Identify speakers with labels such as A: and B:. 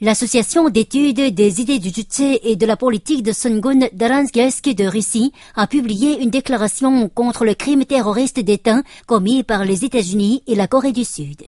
A: L'association d'études des idées du Juche et de la politique de Sungun Daransk de Russie a publié une déclaration contre le crime terroriste d'État commis par les États-Unis et la Corée du Sud.